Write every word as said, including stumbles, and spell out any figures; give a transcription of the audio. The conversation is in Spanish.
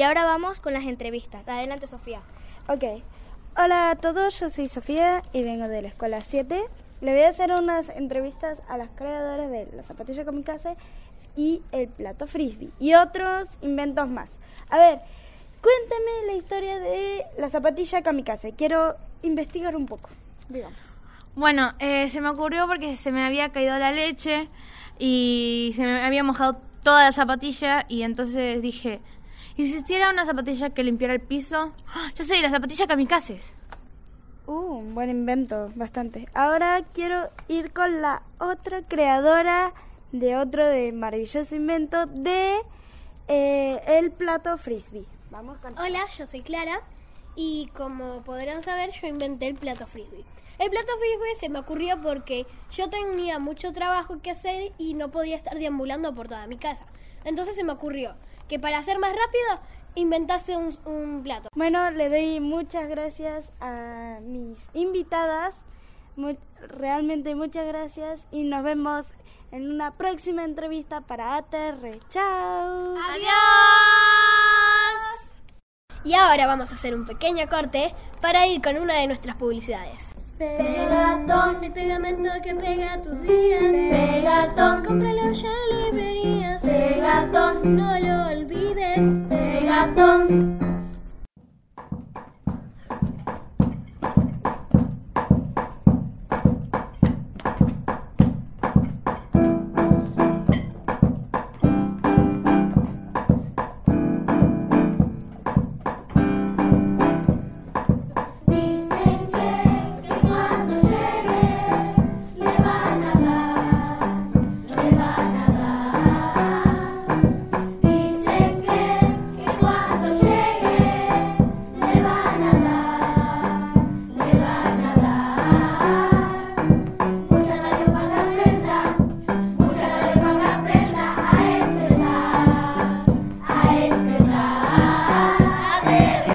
Y ahora vamos con las entrevistas. Adelante, Sofía. Ok. Hola a todos, yo soy Sofía y vengo de la escuela siete. Le voy a hacer unas entrevistas a las creadoras de la zapatilla kamikaze y el plato frisbee y otros inventos más. A ver, cuéntame la historia de la zapatilla kamikaze. Quiero investigar un poco, digamos. Bueno, eh, se me ocurrió porque se me había caído la leche y se me había mojado toda la zapatilla y entonces dije, ¿y si existiera una zapatilla que limpiara el piso? ¡Oh, ya sé, la zapatilla kamikaze! Uh, un buen invento, bastante. Ahora quiero ir con la otra creadora de otro de maravilloso invento de eh, el plato frisbee. Vamos con Hola, yo soy Clara y como podrán saber, yo inventé el plato frisbee. El plato frisbee se me ocurrió porque yo tenía mucho trabajo que hacer y no podía estar deambulando por toda mi casa. Entonces se me ocurrió que para hacer más rápido inventase un, un plato. Bueno, le doy muchas gracias a mis invitadas, muy, realmente muchas gracias y nos vemos en una próxima entrevista para A T R. ¡Chao! ¡Adiós! Y ahora vamos a hacer un pequeño corte para ir con una de nuestras publicidades. Pegatón, el pegamento que pega tus días. Pegatón, cómpralo ya en librerías. Pegatón, no lo olvides. Pegatón.